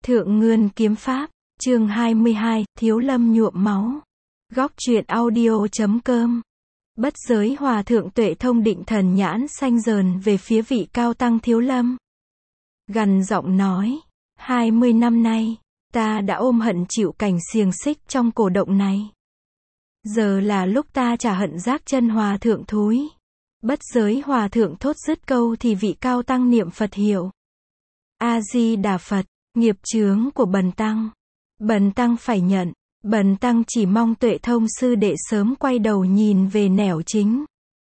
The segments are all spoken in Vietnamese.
Thượng Ngươn Kiếm Pháp, chương 22, Thiếu Lâm nhuộm máu. Góc truyện audio.com. Bất Giới Hòa Thượng Tuệ Thông định thần nhãn xanh dờn về phía vị cao tăng Thiếu Lâm. Gằn giọng nói, 20 năm nay, ta đã ôm hận chịu cảnh xiềng xích trong cổ động này. Giờ là lúc ta trả hận giác chân Hòa Thượng thúi. Bất Giới Hòa Thượng thốt dứt câu thì vị cao tăng niệm Phật hiệu. A-di-đà Phật, nghiệp chướng của bần tăng. Bần tăng phải nhận. Bần tăng chỉ mong Tuệ Thông sư đệ sớm quay đầu nhìn về nẻo chính.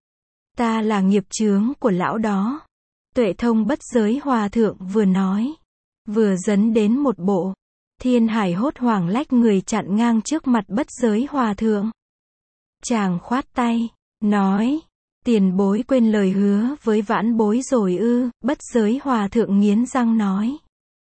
Ta là nghiệp chướng của lão đó. Tuệ Thông Bất Giới Hòa Thượng vừa nói, vừa dấn đến một bộ. Thiên Hải hốt hoảng lách người chặn ngang trước mặt Bất Giới Hòa Thượng. Chàng khoát tay, nói, tiền bối quên lời hứa với vãn bối rồi ư? Bất Giới Hòa Thượng nghiến răng nói,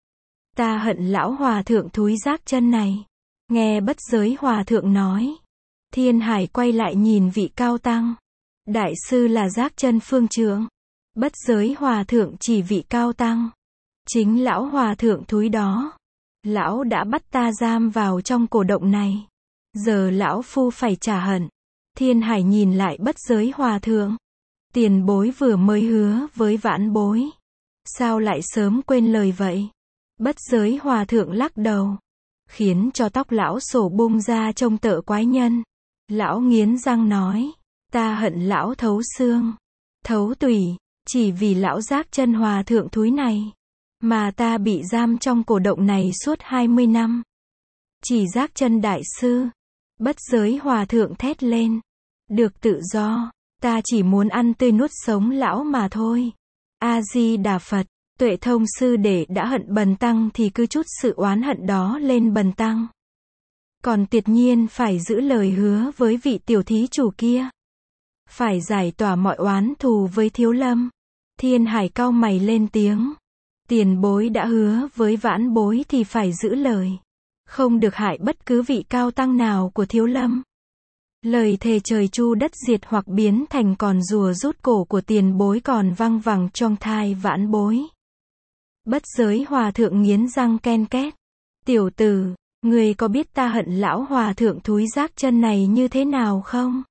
ta hận lão Hòa Thượng thúi giác chân này. Nghe Bất Giới Hòa Thượng nói, Thiên Hải quay lại nhìn vị cao tăng. Đại sư là giác chân phương trượng. Bất Giới Hòa Thượng chỉ vị cao tăng. Chính lão Hòa Thượng thúi đó. Lão đã bắt ta giam vào trong cổ động này. Giờ lão phu phải trả hận. Thiên Hải nhìn lại Bất Giới Hòa Thượng. Tiền bối vừa mới hứa với vãn bối. Sao lại sớm quên lời vậy? Bất Giới Hòa Thượng lắc đầu, khiến cho tóc lão sổ bung ra trông tợ quái nhân. Lão nghiến răng nói, ta hận lão thấu xương, thấu tủy, chỉ vì lão giác chân Hòa Thượng thúi này, mà ta bị giam trong cổ động này suốt 20 năm. Chỉ giác chân đại sư. Bất Giới Hòa Thượng thét lên, được tự do, ta chỉ muốn ăn tươi nuốt sống lão mà thôi. A-di-đà Phật. Tuệ Thông sư đệ đã hận bần tăng thì cứ chút sự oán hận đó lên bần tăng. Còn tuyệt nhiên phải giữ lời hứa với vị tiểu thí chủ kia. Phải giải tỏa mọi oán thù với Thiếu Lâm. Thiên Hải cau mày lên tiếng. Tiền bối đã hứa với vãn bối thì phải giữ lời. Không được hại bất cứ vị cao tăng nào của Thiếu Lâm. Lời thề trời chu đất diệt hoặc biến thành còn rùa rút cổ của tiền bối còn văng vẳng trong thai vãn bối. Bất Giới Hòa Thượng nghiến răng ken két. Tiểu tử, người có biết ta hận lão Hòa Thượng thúi giác chân này như thế nào không?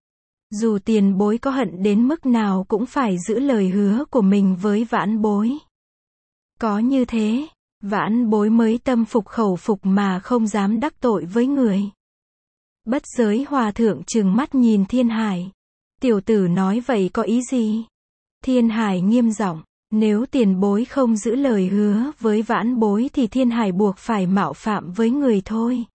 Dù tiền bối có hận đến mức nào cũng phải giữ lời hứa của mình với vãn bối. Có như thế, vãn bối mới tâm phục khẩu phục mà không dám đắc tội với người. Bất Giới Hòa Thượng trừng mắt nhìn Thiên Hải. Tiểu tử nói vậy có ý gì? Thiên Hải nghiêm giọng. Nếu tiền bối không giữ lời hứa với vãn bối thì Thiên Hải buộc phải mạo phạm với người thôi.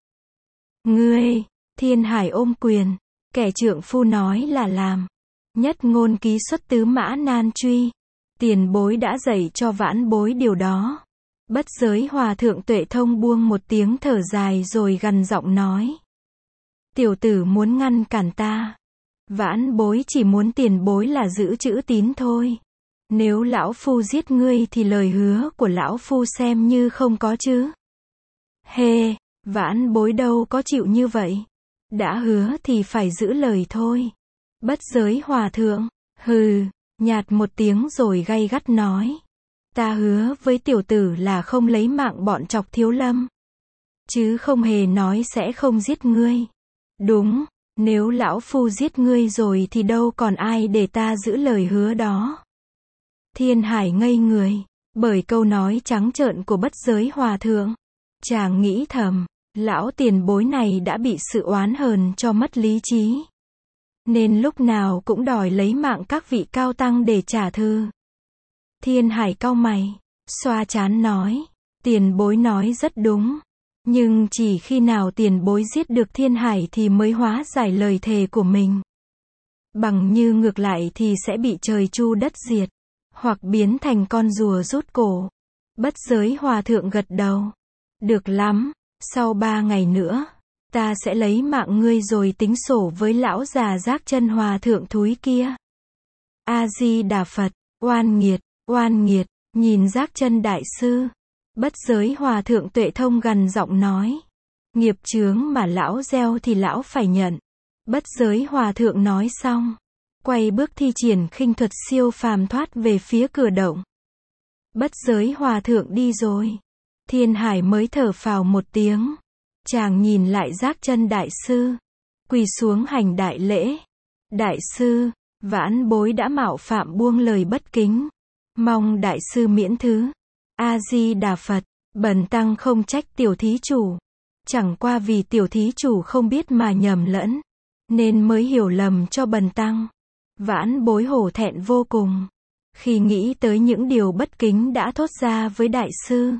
Ngươi, Thiên Hải ôm quyền, kẻ trượng phu nói là làm. Nhất ngôn ký xuất tứ mã nan truy. Tiền bối đã dạy cho vãn bối điều đó. Bất Giới Hòa Thượng Tuệ Thông buông một tiếng thở dài rồi gằn giọng nói. Tiểu tử muốn ngăn cản ta. Vãn bối chỉ muốn tiền bối là giữ chữ tín thôi. Nếu lão phu giết ngươi thì lời hứa của lão phu xem như không có chứ. Hê, vãn bối đâu có chịu như vậy. Đã hứa thì phải giữ lời thôi. Bất Giới Hòa Thượng, hừ, nhạt một tiếng rồi gay gắt nói. Ta hứa với tiểu tử là không lấy mạng bọn chọc Thiếu Lâm. Chứ không hề nói sẽ không giết ngươi. Đúng, nếu lão phu giết ngươi rồi thì đâu còn ai để ta giữ lời hứa đó. Thiên Hải ngây người, bởi câu nói trắng trợn của Bất Giới Hòa Thượng. Chàng nghĩ thầm, lão tiền bối này đã bị sự oán hờn cho mất lý trí. Nên lúc nào cũng đòi lấy mạng các vị cao tăng để trả thù. Thiên Hải cau mày, xoa trán nói, tiền bối nói rất đúng. Nhưng chỉ khi nào tiền bối giết được Thiên Hải thì mới hóa giải lời thề của mình. Bằng như ngược lại thì sẽ bị trời chu đất diệt. Hoặc biến thành con rùa rút cổ. Bất Giới Hòa Thượng gật đầu. Được lắm, sau 3 ngày nữa, ta sẽ lấy mạng ngươi rồi tính sổ với lão già giác chân Hòa Thượng thúi kia. A-di-đà Phật, oan nghiệt, nhìn giác chân đại sư. Bất Giới Hòa Thượng Tuệ Thông gằn giọng nói. Nghiệp chướng mà lão gieo thì lão phải nhận. Bất Giới Hòa Thượng nói xong, quay bước thi triển khinh thuật siêu phàm thoát về phía cửa động. Bất Giới Hòa Thượng đi rồi. Thiên Hải mới thở phào một tiếng. Chàng nhìn lại Giác Chân đại sư, quỳ xuống hành đại lễ. Đại sư, vãn bối đã mạo phạm buông lời bất kính, mong đại sư miễn thứ. A Di Đà Phật. Bần tăng không trách tiểu thí chủ, chẳng qua vì tiểu thí chủ không biết mà nhầm lẫn, nên mới hiểu lầm cho bần tăng. Vãn bối hổ thẹn vô cùng, khi nghĩ tới những điều bất kính đã thốt ra với đại sư.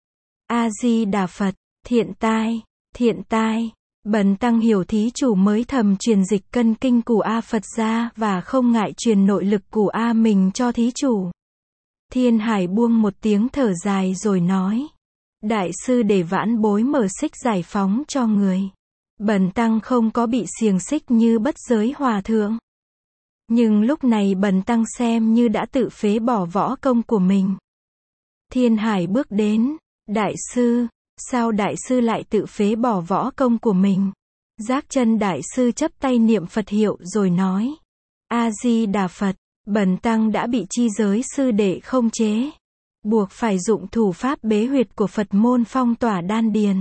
A Di Đà Phật. Thiện tai, thiện tai. Bần tăng hiểu thí chủ mới thầm truyền dịch cân kinh của A Phật ra và không ngại truyền nội lực của A mình cho thí chủ. Thiên Hải buông một tiếng thở dài rồi nói. Đại sư để vãn bối mở xích giải phóng cho người. Bần tăng không có bị xiềng xích như Bất Giới Hòa Thượng. Nhưng lúc này bần tăng xem như đã tự phế bỏ võ công của mình. Thiên Hải bước đến. Đại sư, sao đại sư lại tự phế bỏ võ công của mình? Giác Chân đại sư chắp tay niệm Phật hiệu rồi nói. A Di Đà Phật. Bần tăng đã bị chi giới sư đệ không chế, buộc phải dụng thủ pháp bế huyệt của Phật môn phong tỏa đan điền,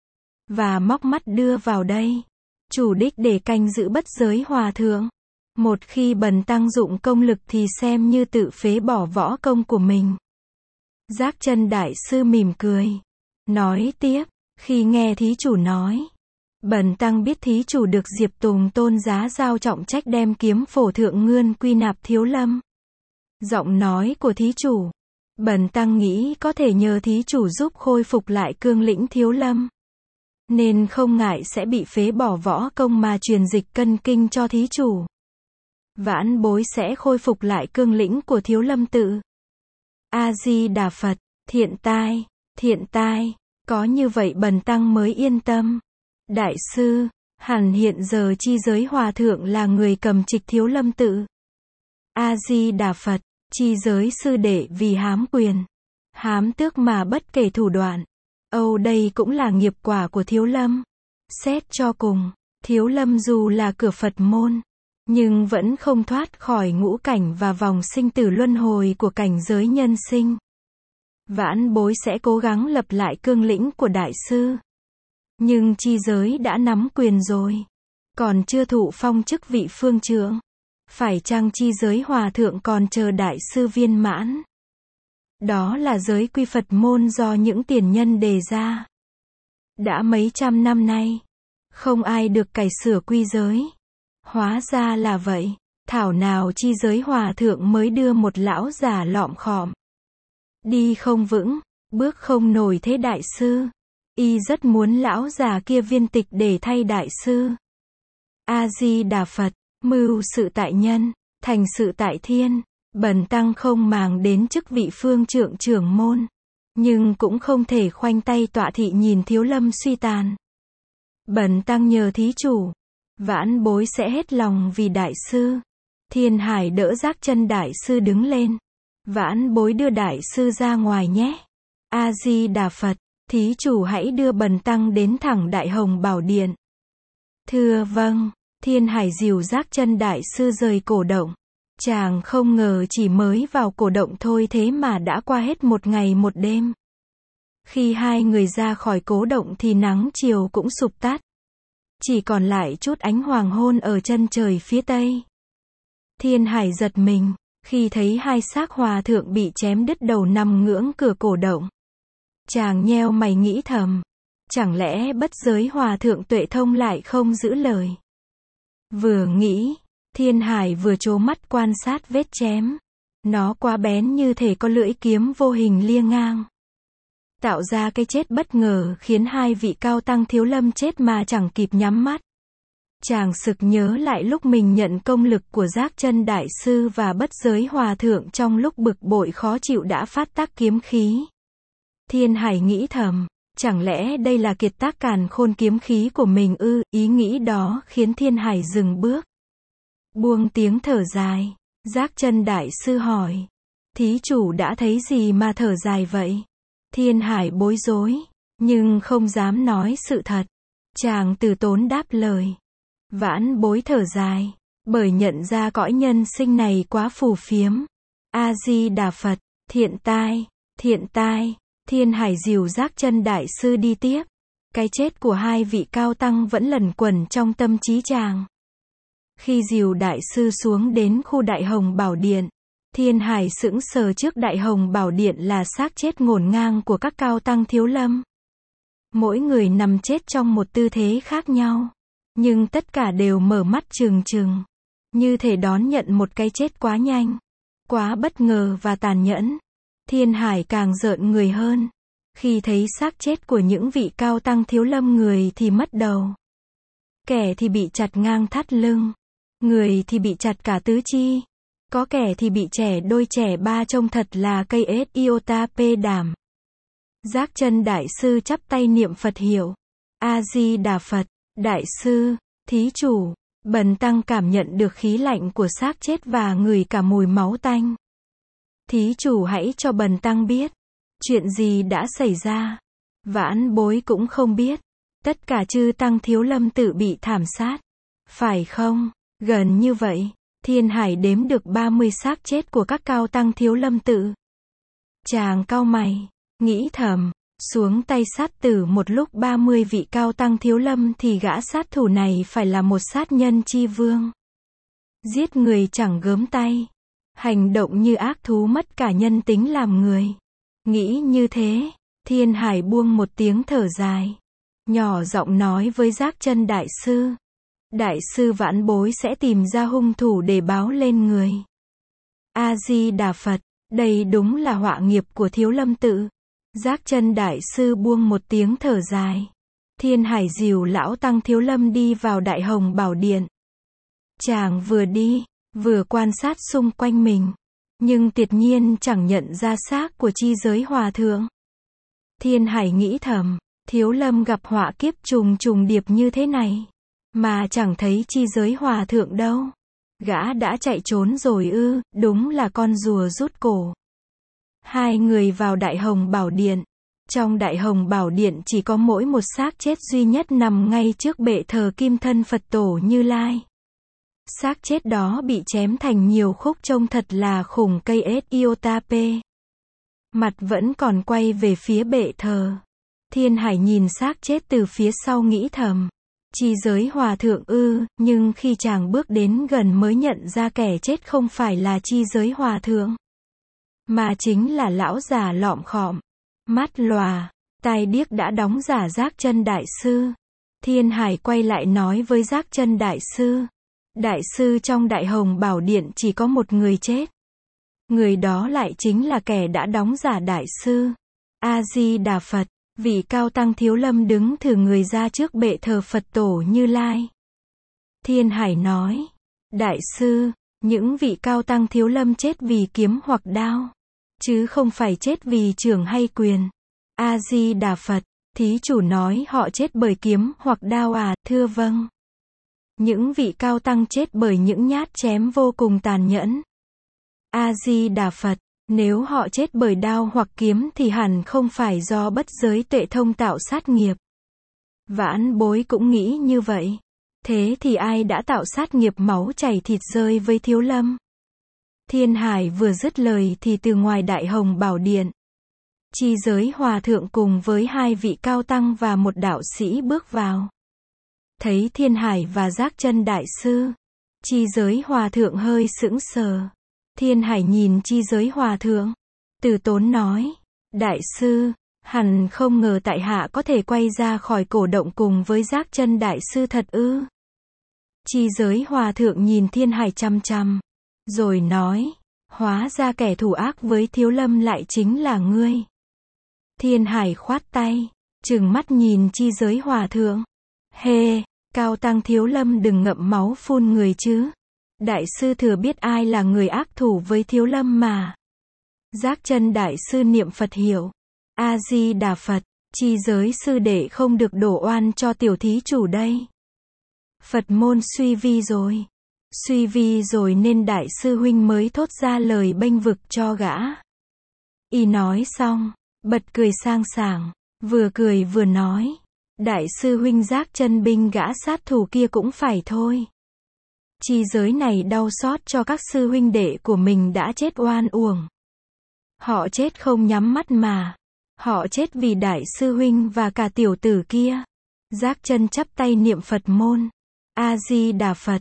và móc mắt đưa vào đây, chủ đích để canh giữ Bất Giới Hòa Thượng. Một khi bần tăng dụng công lực thì xem như tự phế bỏ võ công của mình. Giác Chân đại sư mỉm cười, nói tiếp, khi nghe thí chủ nói, bần tăng biết thí chủ được Diệp Tùng tôn giá giao trọng trách đem kiếm phổ thượng ngươn quy nạp Thiếu Lâm. Giọng nói của thí chủ, bần tăng nghĩ có thể nhờ thí chủ giúp khôi phục lại cương lĩnh Thiếu Lâm, nên không ngại sẽ bị phế bỏ võ công mà truyền dịch cân kinh cho thí chủ. Vãn bối sẽ khôi phục lại cương lĩnh của Thiếu Lâm tự. A Di Đà Phật. Thiện tai, thiện tai. Có như vậy bần tăng mới yên tâm. Đại sư, hẳn hiện giờ chi giới hòa thượng là người cầm trịch Thiếu Lâm tự. A Di Đà Phật. Chi giới sư đệ vì hám quyền, hám tước mà bất kể thủ đoạn. Âu đây cũng là nghiệp quả của Thiếu Lâm. Xét cho cùng, Thiếu Lâm dù là cửa Phật môn, nhưng vẫn không thoát khỏi ngũ cảnh và vòng sinh tử luân hồi của cảnh giới nhân sinh. Vãn bối sẽ cố gắng lập lại cương lĩnh của đại sư. Nhưng chi giới đã nắm quyền rồi, còn chưa thụ phong chức vị phương trượng. Phải chăng chi giới hòa thượng còn chờ đại sư viên mãn? Đó là giới quy Phật môn do những tiền nhân đề ra. Đã mấy trăm năm nay, không ai được cải sửa quy giới. Hóa ra là vậy, thảo nào chi giới hòa thượng mới đưa một lão già lọm khọm, đi không vững, bước không nổi thế đại sư. Y rất muốn lão già kia viên tịch để thay đại sư. A Di Đà Phật. Mưu sự tại nhân, thành sự tại thiên. Bần tăng không màng đến chức vị phương trượng trưởng môn, nhưng cũng không thể khoanh tay tọa thị nhìn Thiếu Lâm suy tàn. Bần tăng nhờ thí chủ, vãn bối sẽ hết lòng vì đại sư. Thiên Hải đỡ Giác Chân đại sư đứng lên. Vãn bối đưa đại sư ra ngoài nhé. A Di Đà Phật. Thí chủ hãy đưa bần tăng đến thẳng Đại Hồng Bảo Điện. Thưa vâng. Thiên Hải dìu Giác Chân đại sư rời cổ động. Chàng không ngờ chỉ mới vào cổ động thôi thế mà đã qua hết một ngày một đêm. Khi hai người ra khỏi cổ động thì nắng chiều cũng sụp tắt, chỉ còn lại chút ánh hoàng hôn ở chân trời phía tây. Thiên Hải giật mình khi thấy hai xác hòa thượng bị chém đứt đầu nằm ngưỡng cửa cổ động. Chàng nheo mày nghĩ thầm, chẳng lẽ Bất Giới Hòa Thượng Tuệ Thông lại không giữ lời? Vừa nghĩ, Thiên Hải vừa trố mắt quan sát vết chém. Nó quá bén như thể có lưỡi kiếm vô hình lia ngang, tạo ra cái chết bất ngờ khiến hai vị cao tăng Thiếu Lâm chết mà chẳng kịp nhắm mắt. Chàng sực nhớ lại lúc mình nhận công lực của Giác Chân đại sư và Bất Giới Hòa Thượng trong lúc bực bội khó chịu đã phát tác kiếm khí. Thiên Hải nghĩ thầm, chẳng lẽ đây là kiệt tác càn khôn kiếm khí của mình ư? Ý nghĩ đó khiến Thiên Hải dừng bước, buông tiếng thở dài. Giác Chân đại sư hỏi, thí chủ đã thấy gì mà thở dài vậy? Thiên Hải bối rối, nhưng không dám nói sự thật. Chàng từ tốn đáp lời, vãn bối thở dài, bởi nhận ra cõi nhân sinh này quá phù phiếm. A Di Đà Phật. Thiện tai, thiện tai. Thiên Hải dìu Giác Chân đại sư đi tiếp. Cái chết của hai vị cao tăng vẫn lẩn quẩn trong tâm trí chàng. Khi dìu đại sư xuống đến khu Đại Hồng Bảo Điện, Thiên Hải sững sờ trước Đại Hồng Bảo Điện là xác chết ngổn ngang của các cao tăng Thiếu Lâm. Mỗi người nằm chết trong một tư thế khác nhau, nhưng tất cả đều mở mắt trừng trừng, như thể đón nhận một cái chết quá nhanh, quá bất ngờ và tàn nhẫn. Thiên Hải càng rợn người hơn, khi thấy xác chết của những vị cao tăng Thiếu Lâm, người thì mất đầu, kẻ thì bị chặt ngang thắt lưng, người thì bị chặt cả tứ chi, có kẻ thì bị chẻ đôi chẻ ba, trông thật là cây ết iota pê đảm. Giác Chân đại sư chắp tay niệm Phật hiệu. A Di Đà Phật. Đại sư, thí chủ, bần tăng cảm nhận được khí lạnh của xác chết và ngửi cả mùi máu tanh. Thí chủ hãy cho bần tăng biết, chuyện gì đã xảy ra. Vãn bối cũng không biết. Tất cả chư tăng Thiếu Lâm tự bị thảm sát, phải không? Gần như vậy, Thiên Hải đếm được 30 xác chết của các cao tăng Thiếu Lâm tự. Chàng cau mày, nghĩ thầm, xuống tay sát tử một lúc 30 vị cao tăng Thiếu Lâm thì gã sát thủ này phải là một sát nhân chi vương. Giết người chẳng gớm tay, hành động như ác thú, mất cả nhân tính làm người. Nghĩ như thế, Thiên Hải buông một tiếng thở dài, nhỏ giọng nói với Giác Chân đại sư. Đại sư, vãn bối sẽ tìm ra hung thủ để báo lên người. A Di Đà Phật. Đây đúng là họa nghiệp của Thiếu Lâm tự. Giác Chân đại sư buông một tiếng thở dài. Thiên Hải dìu lão tăng Thiếu Lâm đi vào Đại Hồng Bảo Điện. Chàng vừa đi, vừa quan sát xung quanh mình, nhưng tuyệt nhiên chẳng nhận ra xác của Chi Giới Hòa thượng. Thiên Hải nghĩ thầm, Thiếu Lâm gặp họa kiếp trùng trùng điệp như thế này, mà chẳng thấy Chi Giới Hòa thượng đâu. Gã đã chạy trốn rồi ư? Đúng là con rùa rút cổ. Hai người vào Đại Hồng Bảo Điện. Trong Đại Hồng Bảo Điện chỉ có mỗi một xác chết duy nhất nằm ngay trước bệ thờ kim thân Phật tổ Như Lai. Xác chết đó bị chém thành nhiều khúc, trông thật là khủng, cây ết iota p. Mặt vẫn còn quay về phía bệ thờ. Thiên Hải nhìn xác chết từ phía sau nghĩ thầm, Chi Giới Hòa thượng ư? Nhưng khi chàng bước đến gần mới nhận ra kẻ chết không phải là Chi Giới Hòa thượng, mà chính là lão già lọm khọm, mắt lòa, tai điếc đã đóng giả Giác Chân đại sư. Thiên Hải quay lại nói với Giác Chân đại sư. Đại sư, trong Đại Hồng Bảo Điện chỉ có một người chết. Người đó lại chính là kẻ đã đóng giả đại sư. A Di Đà Phật. Vị cao tăng Thiếu Lâm đứng thử người ra trước bệ thờ Phật tổ Như Lai. Thiên Hải nói, đại sư, những vị cao tăng Thiếu Lâm chết vì kiếm hoặc đao, chứ không phải chết vì chưởng hay quyền. A Di Đà Phật. Thí chủ nói họ chết bởi kiếm hoặc đao à? Thưa vâng. Những vị cao tăng chết bởi những nhát chém vô cùng tàn nhẫn. A Di Đà Phật. Nếu họ chết bởi đao hoặc kiếm thì hẳn không phải do bất giới tuệ thông tạo sát nghiệp. Vãn bối cũng nghĩ như vậy. Thế thì ai đã tạo sát nghiệp máu chảy thịt rơi với Thiếu Lâm? Thiên Hải vừa dứt lời thì từ ngoài Đại Hồng Bảo Điện, Chi Giới Hòa thượng cùng với hai vị cao tăng và một đạo sĩ bước vào. Thấy Thiên Hải và Giác Chân đại sư, Chi Giới Hòa thượng hơi sững sờ. Thiên Hải nhìn Chi Giới Hòa thượng, từ tốn nói, đại sư, hẳn không ngờ tại hạ có thể quay ra khỏi cổ động cùng với Giác Chân đại sư thật ư? Chi Giới Hòa thượng nhìn Thiên Hải chăm chăm, rồi nói, hóa ra kẻ thủ ác với Thiếu Lâm lại chính là ngươi. Thiên Hải khoát tay, trừng mắt nhìn Chi Giới Hòa thượng. Hê, cao tăng Thiếu Lâm đừng ngậm máu phun người chứ. Đại sư thừa biết ai là người ác thủ với Thiếu Lâm mà. Giác Chân đại sư niệm Phật hiệu. A Di Đà Phật. Chi Giới sư đệ không được đổ oan cho tiểu thí chủ đây. Phật môn suy vi rồi. Suy vi rồi nên đại sư huynh mới thốt ra lời bênh vực cho gã. Y nói xong, bật cười sang sảng, vừa cười vừa nói, đại sư huynh Giác Chân binh gã sát thủ kia cũng phải thôi. Chi giới này đau xót cho các sư huynh đệ của mình đã chết oan uổng. Họ chết không nhắm mắt mà. Họ chết vì đại sư huynh và cả tiểu tử kia. Giác chân chắp tay niệm Phật môn. A-di-đà Phật.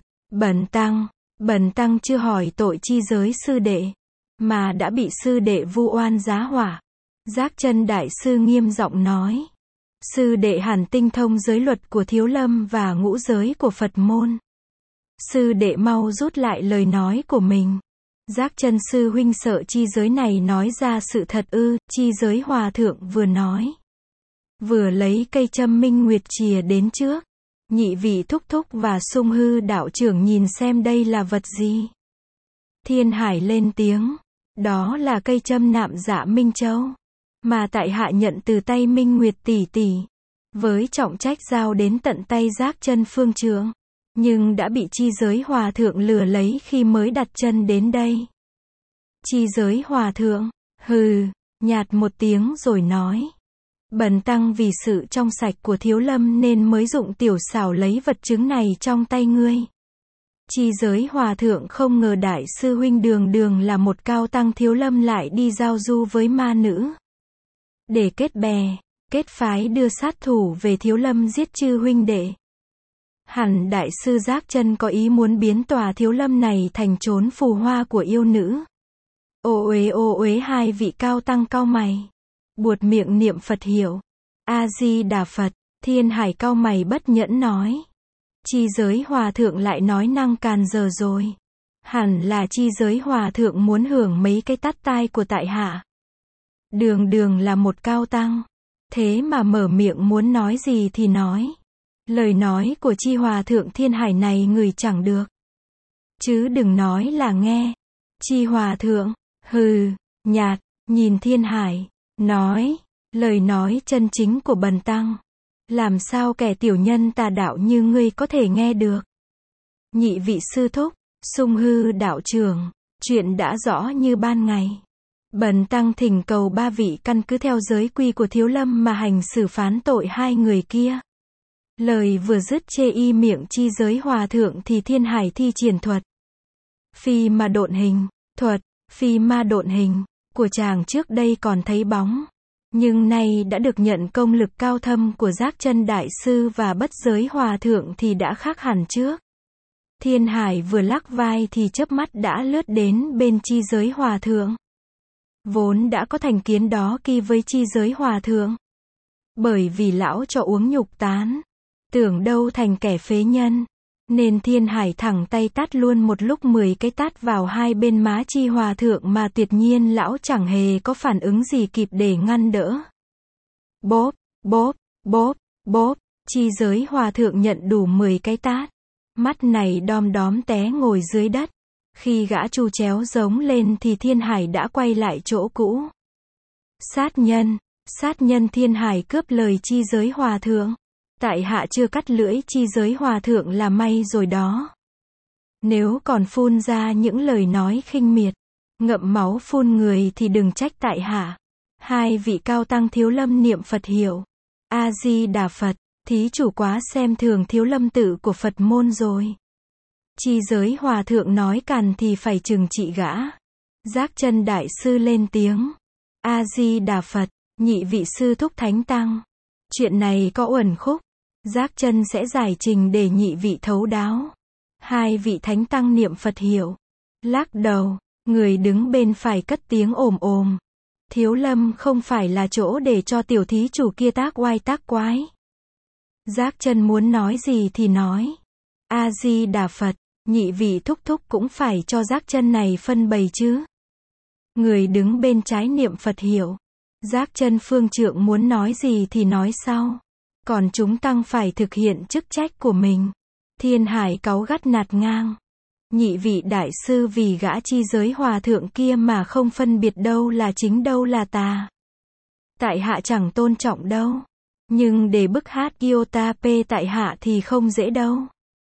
Bần tăng chưa hỏi tội chi giới sư đệ, mà đã bị sư đệ vu oan giá hỏa. Giác chân đại sư nghiêm giọng nói. Sư đệ hẳn tinh thông giới luật của Thiếu Lâm và ngũ giới của Phật môn. Sư đệ mau rút lại lời nói của mình. Giác chân sư huynh sợ chi giới này nói ra sự thật ư? Chi giới hòa thượng vừa nói, vừa lấy cây châm minh nguyệt chìa đến trước. Nhị vị thúc thúc và Sung Hư đạo trưởng nhìn xem đây là vật gì. Thiên Hải lên tiếng. Đó là cây châm nạm dạ Minh Châu, mà tại hạ nhận từ tay Minh Nguyệt tỷ tỷ, với trọng trách giao đến tận tay Giác chân phương trượng, nhưng đã bị chi giới hòa thượng lừa lấy khi mới đặt chân đến đây. Chi giới hòa thượng, hừ, nhạt một tiếng rồi nói. Bần tăng vì sự trong sạch của Thiếu Lâm nên mới dụng tiểu xảo lấy vật chứng này trong tay ngươi. Chi giới hòa thượng không ngờ đại sư huynh đường đường là một cao tăng Thiếu Lâm lại đi giao du với ma nữ, để kết bè, kết phái đưa sát thủ về Thiếu Lâm giết chư huynh đệ. Hẳn đại sư Giác chân có ý muốn biến tòa Thiếu Lâm này thành chốn phù hoa của yêu nữ. Ô uế hai vị cao tăng cau mày, buột miệng niệm Phật hiệu. A-di-đà Phật. Thiên Hải cau mày bất nhẫn nói. Chi giới hòa thượng lại nói năng càn giờ rồi. Hẳn là chi giới hòa thượng muốn hưởng mấy cái tát tai của tại hạ. Đường đường là một cao tăng, thế mà mở miệng muốn nói gì thì nói. Lời nói của chi hòa thượng Thiên Hải này người chẳng được, chứ đừng nói là nghe. Chi hòa thượng, hừ, nhạt, nhìn Thiên Hải, nói, lời nói chân chính của bần tăng, làm sao kẻ tiểu nhân tà đạo như ngươi có thể nghe được. Nhị vị sư thúc, Sung Hư đạo trưởng, chuyện đã rõ như ban ngày. Bần tăng thỉnh cầu ba vị căn cứ theo giới quy của Thiếu Lâm mà hành xử phán tội hai người kia. Lời vừa dứt chê y miệng chi giới hòa thượng thì Thiên Hải thi triển thuật phi ma độn hình. Thuật phi ma độn hình của chàng trước đây còn thấy bóng, nhưng nay đã được nhận công lực cao thâm của Giác chân đại sư và bất giới hòa thượng thì đã khác hẳn trước. Thiên Hải vừa lắc vai thì chớp mắt đã lướt đến bên chi giới hòa thượng. Vốn đã có thành kiến đó kỳ với chi giới hòa thượng, bởi vì lão cho uống nhục tán, tưởng đâu thành kẻ phế nhân, nên Thiên Hải thẳng tay tát luôn một lúc 10 cái tát vào hai bên má chi hòa thượng mà tuyệt nhiên lão chẳng hề có phản ứng gì kịp để ngăn đỡ. Bóp, bóp, bóp, bóp, chi giới hòa thượng nhận đủ 10 cái tát. Mắt này đom đóm té ngồi dưới đất. Khi gã chu chéo giống lên thì Thiên Hải đã quay lại chỗ cũ. Sát nhân Thiên Hải cướp lời chi giới hòa thượng. Tại hạ chưa cắt lưỡi chi giới hòa thượng là may rồi đó. Nếu còn phun ra những lời nói khinh miệt, ngậm máu phun người thì đừng trách tại hạ. Hai vị cao tăng Thiếu Lâm niệm Phật hiệu. A-di-đà Phật. Thí chủ quá xem thường Thiếu Lâm tự của Phật môn rồi. Chi giới hòa thượng nói càn thì phải trừng trị gã. Giác chân đại sư lên tiếng. A-di-đà Phật. Nhị vị sư thúc thánh tăng, chuyện này có uẩn khúc, Giác chân sẽ giải trình để nhị vị thấu đáo. Hai vị thánh tăng niệm Phật hiệu, lắc đầu. Người đứng bên phải cất tiếng ồm ồm. Thiếu Lâm không phải là chỗ để cho tiểu thí chủ kia tác oai tác quái. Giác chân muốn nói gì thì nói. A-di-đà Phật. Nhị vị thúc thúc cũng phải cho Giác chân này phân bày chứ. Người đứng bên trái niệm Phật hiệu. Giác chân phương trượng muốn nói gì thì nói sau. Còn chúng tăng phải thực hiện chức trách của mình. Thiên Hải cáu gắt nạt ngang. Nhị vị đại sư vì gã chi giới hòa thượng kia mà không phân biệt đâu là chính đâu là tà. Tại hạ chẳng tôn trọng đâu. Nhưng để bức hát Iota P tại hạ thì không dễ đâu.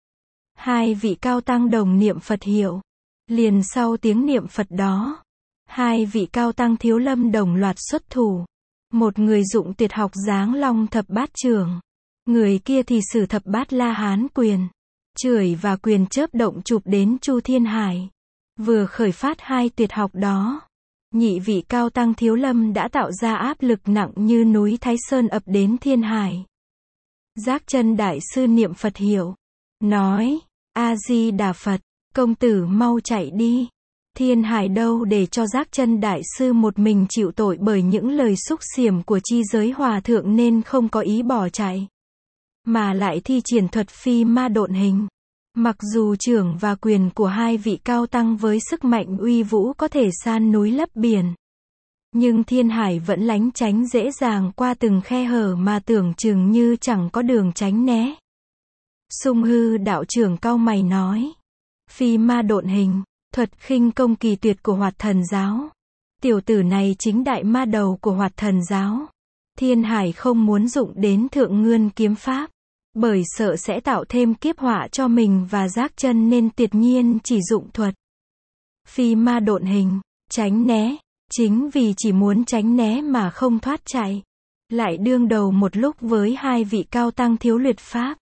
Hai vị cao tăng đồng niệm Phật hiệu. Liền sau tiếng niệm Phật đó, hai vị cao tăng Thiếu Lâm đồng loạt xuất thủ. Một người dụng tuyệt học giáng long thập bát trường. Người kia thì sử thập bát la hán quyền. Chửi và quyền chớp động chụp đến Chu Thiên Hải. Vừa khởi phát hai tuyệt học đó, nhị vị cao tăng Thiếu Lâm đã tạo ra áp lực nặng như núi Thái Sơn ập đến Thiên Hải. Giác Chân Đại Sư niệm Phật hiệu, nói, A-di-đà Phật, công tử mau chạy đi. Thiên Hải đâu để cho Giác Chân Đại Sư một mình chịu tội bởi những lời xúc xỉm của chi giới hòa thượng nên không có ý bỏ chạy, mà lại thi triển thuật phi ma độn hình. Mặc dù trưởng và quyền của hai vị cao tăng với sức mạnh uy vũ có thể san núi lấp biển, nhưng Thiên Hải vẫn lánh tránh dễ dàng qua từng khe hở mà tưởng chừng như chẳng có đường tránh né. Sung Hư đạo trưởng cau mày nói, phi ma độn hình, thuật khinh công kỳ tuyệt của Hoạt Thần giáo. Tiểu tử này chính đại ma đầu của Hoạt Thần giáo. Thiên Hải không muốn dụng đến Thượng Ngươn kiếm pháp, bởi sợ sẽ tạo thêm kiếp họa cho mình và Giác Chân nên tuyệt nhiên chỉ dụng thuật phi ma độn hình, tránh né. Chính vì chỉ muốn tránh né mà không thoát chạy, lại đương đầu một lúc với hai vị cao tăng thiếu luyện pháp,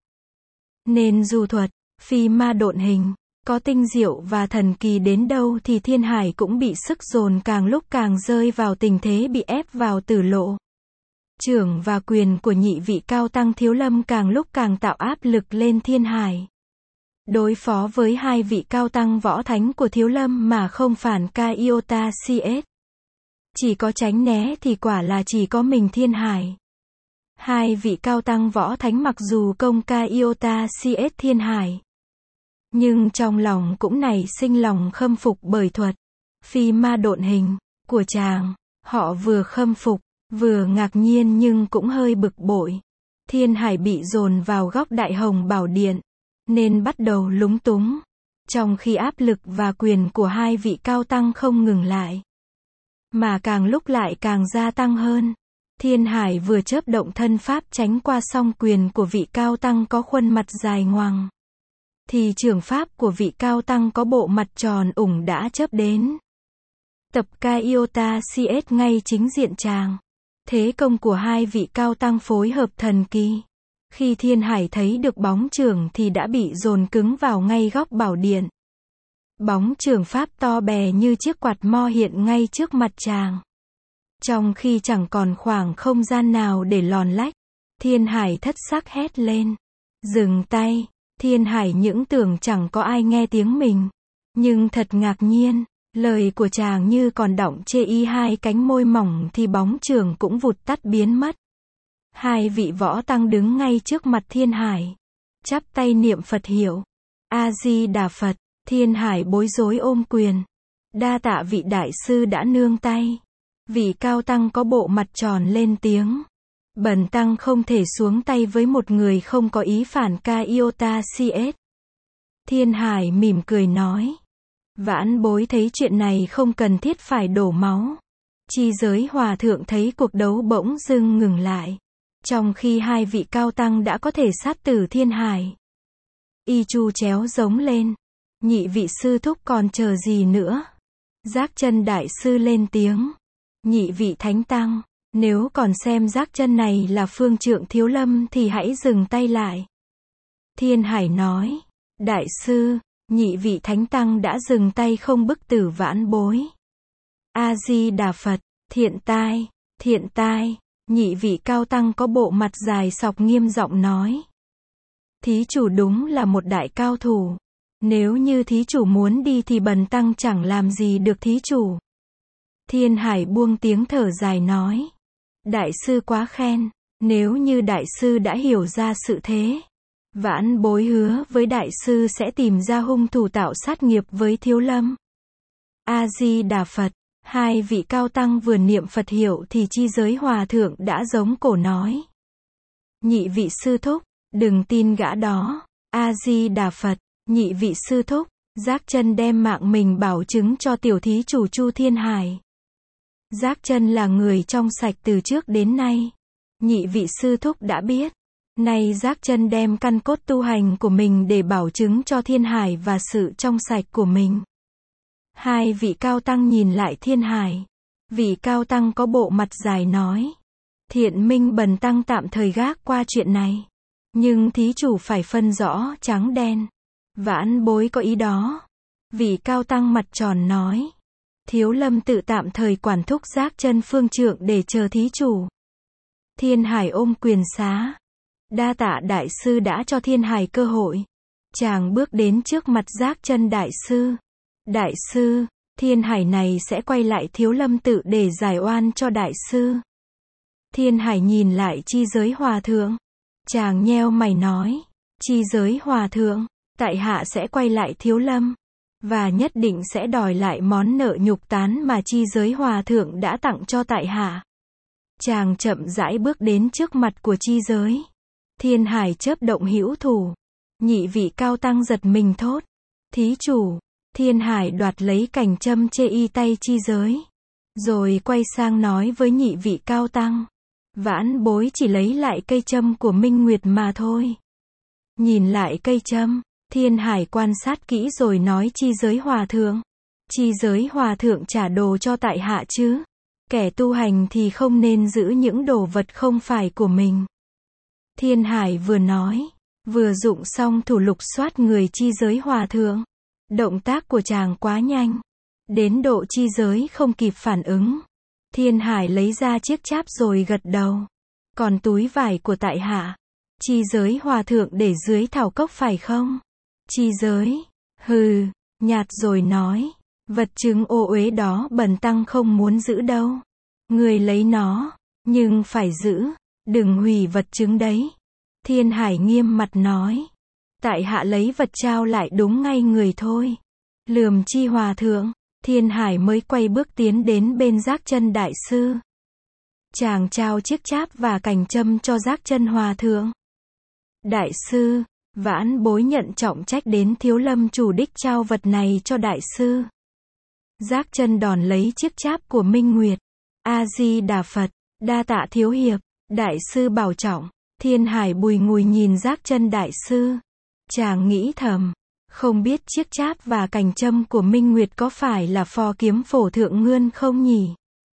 nên dù thuật phi ma độn hình có tinh diệu và thần kỳ đến đâu thì Thiên Hải cũng bị sức dồn càng lúc càng rơi vào tình thế bị ép vào tử lộ. Trưởng và quyền của nhị vị cao tăng Thiếu Lâm càng lúc càng tạo áp lực lên Thiên Hải. Đối phó với hai vị cao tăng võ thánh của Thiếu Lâm mà không phản ca iota cs, chỉ có tránh né thì quả là chỉ có mình Thiên Hải. Hai vị cao tăng võ thánh mặc dù công ca iota cs Thiên Hải, nhưng trong lòng cũng nảy sinh lòng khâm phục bởi thuật phi ma độn hình của chàng. Họ vừa khâm phục, vừa ngạc nhiên nhưng cũng hơi bực bội. Thiên Hải bị dồn vào góc Đại Hồng Bảo Điện, nên bắt đầu lúng túng. Trong khi áp lực và quyền của hai vị cao tăng không ngừng lại, mà càng lúc lại càng gia tăng hơn. Thiên Hải vừa chớp động thân pháp tránh qua song quyền của vị cao tăng có khuôn mặt dài ngoằng, thì trường pháp của vị cao tăng có bộ mặt tròn ủng đã chớp đến. Tập ca iota cs ngay chính diện chàng. Thế công của hai vị cao tăng phối hợp thần kỳ. Khi Thiên Hải thấy được bóng chưởng thì đã bị dồn cứng vào ngay góc bảo điện. Bóng chưởng pháp to bè như chiếc quạt mo hiện ngay trước mặt chàng. Trong khi chẳng còn khoảng không gian nào để lòn lách, Thiên Hải thất sắc hét lên, dừng tay. Thiên Hải những tưởng chẳng có ai nghe tiếng mình, nhưng thật ngạc nhiên, lời của chàng như còn đọng chê y hai cánh môi mỏng thì bóng chưởng cũng vụt tắt biến mất. Hai vị võ tăng đứng ngay trước mặt Thiên Hải, chắp tay niệm Phật hiệu, A-di-đà Phật. Thiên Hải bối rối ôm quyền, đa tạ vị đại sư đã nương tay. Vị cao tăng có bộ mặt tròn lên tiếng, bần tăng không thể xuống tay với một người không có ý phản ca iota cs. Thiên Hải mỉm cười nói, vãn bối thấy chuyện này không cần thiết phải đổ máu. Chi giới hòa thượng thấy cuộc đấu bỗng dưng ngừng lại, trong khi hai vị cao tăng đã có thể sát tử Thiên Hải. Y chu chéo giống lên, nhị vị sư thúc còn chờ gì nữa? Giác Chân Đại Sư lên tiếng, nhị vị thánh tăng, nếu còn xem Giác Chân này là phương trượng Thiếu Lâm thì hãy dừng tay lại. Thiên Hải nói, đại sư, nhị vị thánh tăng đã dừng tay không bức tử vãn bối. A-di-đà Phật. Thiện tai. Nhị vị cao tăng có bộ mặt dài sọc nghiêm giọng nói, thí chủ đúng là một đại cao thủ. Nếu như thí chủ muốn đi thì bần tăng chẳng làm gì được thí chủ. Thiên Hải buông tiếng thở dài nói, đại sư quá khen. Nếu như đại sư đã hiểu ra sự thế, vãn bối hứa với đại sư sẽ tìm ra hung thủ tạo sát nghiệp với Thiếu Lâm. A-di-đà Phật. Hai vị cao tăng vừa niệm Phật hiệu thì chi giới hòa thượng đã giống cổ nói, nhị vị sư thúc, đừng tin gã đó. A-di-đà Phật. Nhị vị sư thúc, Giác Chân đem mạng mình bảo chứng cho tiểu thí chủ Chu Thiên Hải. Giác Chân là người trong sạch từ trước đến nay. Nhị vị sư thúc đã biết. Nay Giác Chân đem căn cốt tu hành của mình để bảo chứng cho Thiên Hải và sự trong sạch của mình. Hai vị cao tăng nhìn lại Thiên Hải. Vị cao tăng có bộ mặt dài nói, thiện minh bần tăng tạm thời gác qua chuyện này, nhưng thí chủ phải phân rõ trắng đen. Vãn bối có ý đó. Vị cao tăng mặt tròn nói, Thiếu lâm tự tạm thời quản thúc Giác Chân phương trượng để chờ thí chủ. Thiên Hải ôm quyền xá. Đa tạ đại sư đã cho Thiên Hải cơ hội. Chàng bước đến trước mặt Giác Chân đại sư. Đại sư, Thiên Hải này sẽ quay lại Thiếu lâm tự để giải oan cho đại sư. Thiên Hải nhìn lại Chi Giới hòa thượng. Chàng nheo mày nói. Chi Giới hòa thượng, tại hạ sẽ quay lại Thiếu lâm. Và nhất định sẽ đòi lại món nợ nhục tán mà Chi Giới hòa thượng đã tặng cho tại hạ. Chàng chậm rãi bước đến trước mặt của Chi Giới. Thiên Hải chớp động hữu thủ. Nhị vị cao tăng giật mình thốt. Thí chủ. Thiên Hải đoạt lấy cành châm chê y tay Chi Giới. Rồi quay sang nói với nhị vị cao tăng. Vãn bối chỉ lấy lại cây châm của Minh Nguyệt mà thôi. Nhìn lại cây châm, Thiên Hải quan sát kỹ rồi nói Chi Giới hòa thượng. Chi Giới hòa thượng trả đồ cho tại hạ chứ. Kẻ tu hành thì không nên giữ những đồ vật không phải của mình. Thiên Hải vừa nói, vừa dụng xong thủ lục soát người Chi Giới hòa thượng. Động tác của chàng quá nhanh. Đến độ Chi Giới không kịp phản ứng. Thiên Hải lấy ra chiếc cháp rồi gật đầu. Còn túi vải của tại hạ, Chi Giới hòa thượng để dưới thảo cốc phải không? Chi Giới, hừ, nhạt rồi nói. Vật chứng ô uế đó bần tăng không muốn giữ đâu. Người lấy nó, nhưng phải giữ, đừng hủy vật chứng đấy. Thiên Hải nghiêm mặt nói. Tại hạ lấy vật trao lại đúng ngay người thôi. Lườm Chi hòa thượng, Thiên Hải mới quay bước tiến đến bên Giác Chân đại sư. Chàng trao chiếc cháp và cành châm cho Giác Chân hòa thượng. Đại sư, vãn bối nhận trọng trách đến Thiếu lâm chủ đích trao vật này cho đại sư. Giác Chân đòn lấy chiếc cháp của Minh Nguyệt. A Di Đà Phật, đa tạ thiếu hiệp, đại sư bảo trọng. Thiên Hải bùi ngùi nhìn Giác Chân đại sư. Chàng nghĩ thầm, không biết chiếc cháp và cành châm của Minh Nguyệt có phải là phò kiếm phổ thượng ngươn không nhỉ?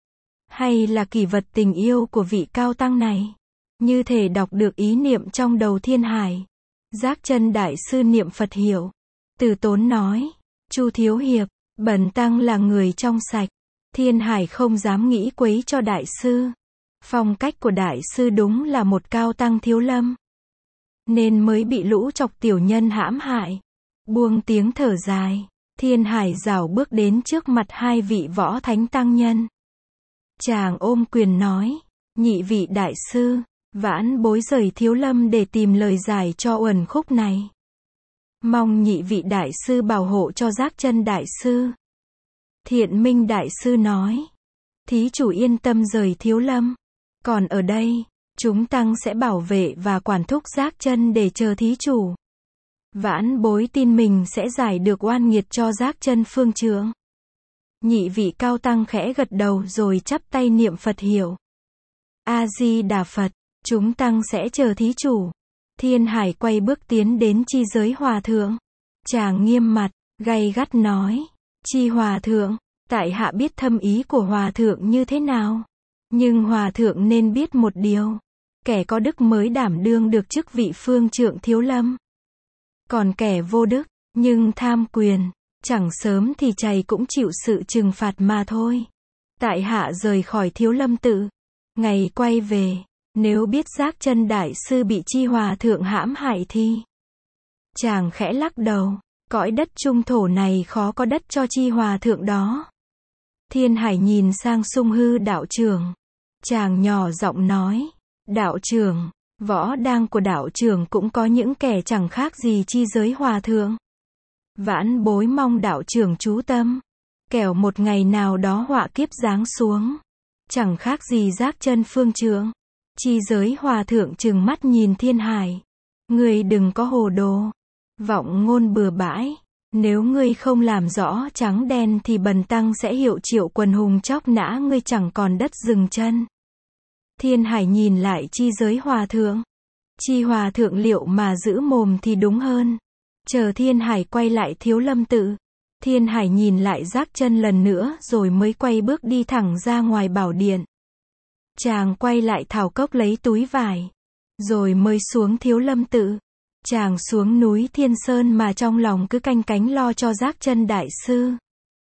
Hay là kỷ vật tình yêu của vị cao tăng này? Như thể đọc được ý niệm trong đầu Thiên Hải. Giác Chân đại sư niệm Phật hiệu. Từ tốn nói, Chu thiếu hiệp, bần tăng là người trong sạch. Thiên Hải không dám nghĩ quấy cho đại sư. Phong cách của đại sư đúng là một cao tăng thiếu lâm. Nên mới bị lũ chọc tiểu nhân hãm hại. Buông tiếng thở dài, Thiên Hải rảo bước đến trước mặt hai vị võ thánh tăng nhân. Chàng ôm quyền nói, nhị vị đại sư, vãn bối rời Thiếu lâm để tìm lời giải cho uẩn khúc này. Mong nhị vị đại sư bảo hộ cho Giác Chân đại sư. Thiện Minh đại sư nói, thí chủ yên tâm rời Thiếu lâm. Còn ở đây, chúng tăng sẽ bảo vệ và quản thúc Giác Chân để chờ thí chủ. Vãn bối tin mình sẽ giải được oan nghiệt cho Giác Chân phương trượng. Nhị vị cao tăng khẽ gật đầu rồi chắp tay niệm Phật hiệu. A Di Đà Phật, chúng tăng sẽ chờ thí chủ. Thiên Hải quay bước tiến đến Chi Giới hòa thượng. Chàng nghiêm mặt, gay gắt nói, Chi hòa thượng, tại hạ biết thâm ý của hòa thượng như thế nào. Nhưng hòa thượng nên biết một điều, kẻ có đức mới đảm đương được chức vị phương trượng Thiếu lâm. Còn kẻ vô đức, nhưng tham quyền, chẳng sớm thì chày cũng chịu sự trừng phạt mà thôi. Tại hạ rời khỏi Thiếu lâm tự, ngày quay về, nếu biết Giác Chân đại sư bị Chi hòa thượng hãm hại thì... Chàng khẽ lắc đầu, cõi đất trung thổ này khó có đất cho Chi hòa thượng đó. Thiên Hải nhìn sang Sung Hư đạo trưởng. Chàng nhỏ giọng nói, đạo trưởng, võ đang của đạo trưởng cũng có những kẻ chẳng khác gì Chi Giới hòa thượng. Vãn bối mong đạo trưởng chú tâm, kẻo một ngày nào đó họa kiếp giáng xuống, chẳng khác gì Giác Chân phương trượng. Chi Giới hòa thượng trừng mắt nhìn Thiên Hải. Ngươi đừng có hồ đồ, vọng ngôn bừa bãi. Nếu ngươi không làm rõ trắng đen thì bần tăng sẽ hiệu triệu quần hùng chóc nã ngươi chẳng còn đất dừng chân. Thiên Hải nhìn lại Chi Giới hòa thượng. Chi hòa thượng liệu mà giữ mồm thì đúng hơn. Chờ Thiên Hải quay lại Thiếu lâm tự, Thiên Hải nhìn lại Giác Chân lần nữa rồi mới quay bước đi thẳng ra ngoài bảo điện. Chàng quay lại thảo cốc lấy túi vải, rồi mới xuống Thiếu lâm tự. Chàng xuống núi Thiên Sơn mà trong lòng cứ canh cánh lo cho Giác Chân đại sư.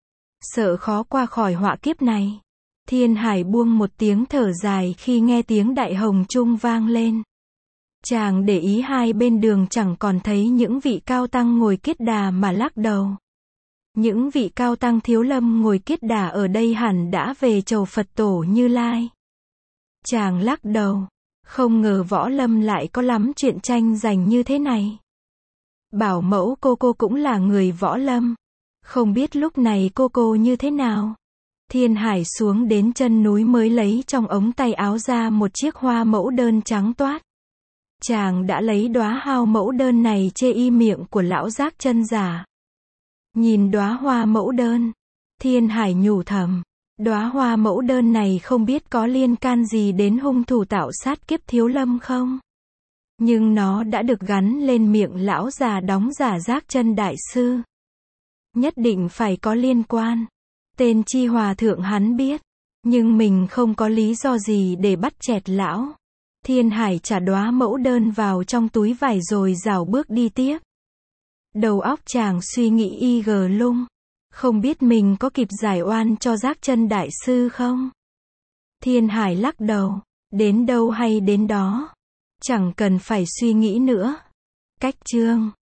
sợ khó qua khỏi họa kiếp này. Thiên Hải buông một tiếng thở dài khi nghe tiếng đại hồng trung vang lên. Chàng để ý hai bên đường chẳng còn thấy những vị cao tăng ngồi kiết đà mà lắc đầu. Những vị cao tăng Thiếu Lâm ngồi kiết đà ở đây hẳn đã về chầu Phật tổ Như Lai. Chàng lắc đầu, không ngờ Võ Lâm lại có lắm chuyện tranh giành như thế này. Bảo mẫu cô cũng là người Võ Lâm. Không biết lúc này cô như thế nào. Thiên Hải xuống đến chân núi mới lấy trong ống tay áo ra một chiếc hoa mẫu đơn trắng toát. Chàng đã lấy đóa hao mẫu đơn này chê y miệng của lão giác chân giả. Nhìn đóa hoa mẫu đơn, Thiên Hải nhủ thầm, đóa hoa mẫu đơn này không biết có liên can gì đến hung thủ tạo sát kiếp Thiếu Lâm không? Nhưng nó đã được gắn lên miệng lão già đóng giả giác chân đại sư. Nhất định phải có liên quan. Tên Chi Hòa thượng hắn biết, nhưng mình không có lý do gì để bắt chẹt lão. Thiên Hải trả đóa mẫu đơn vào trong túi vải rồi rảo bước đi tiếp. Đầu óc chàng suy nghĩ lung, không biết mình có kịp giải oan cho giác chân đại sư không? Thiên Hải lắc đầu, đến đâu hay đến đó, chẳng cần phải suy nghĩ nữa. Cách chương